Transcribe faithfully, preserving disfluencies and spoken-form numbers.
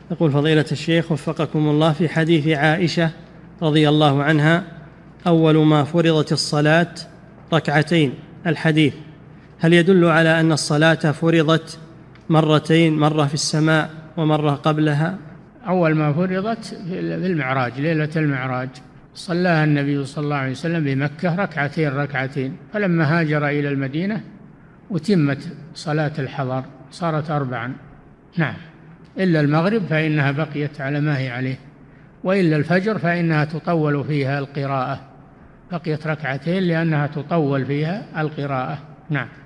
يقول فضيلة الشيخ وفقكم الله، في حديث عائشة رضي الله عنها أول ما فرضت الصلاة ركعتين، الحديث هل يدل على أن الصلاة فرضت مرتين، مرة في السماء ومرة قبلها؟ أول ما فرضت في المعراج، ليلة المعراج صلاها النبي صلى الله عليه وسلم بمكة ركعتين ركعتين، فلما هاجر إلى المدينة وتمت صلاة الحضر صارت أربعا. نعم، إلا المغرب فإنها بقيت على ما هي عليه، وإلا الفجر فإنها تطول فيها القراءة، بقيت ركعتين لأنها تطول فيها القراءة. نعم.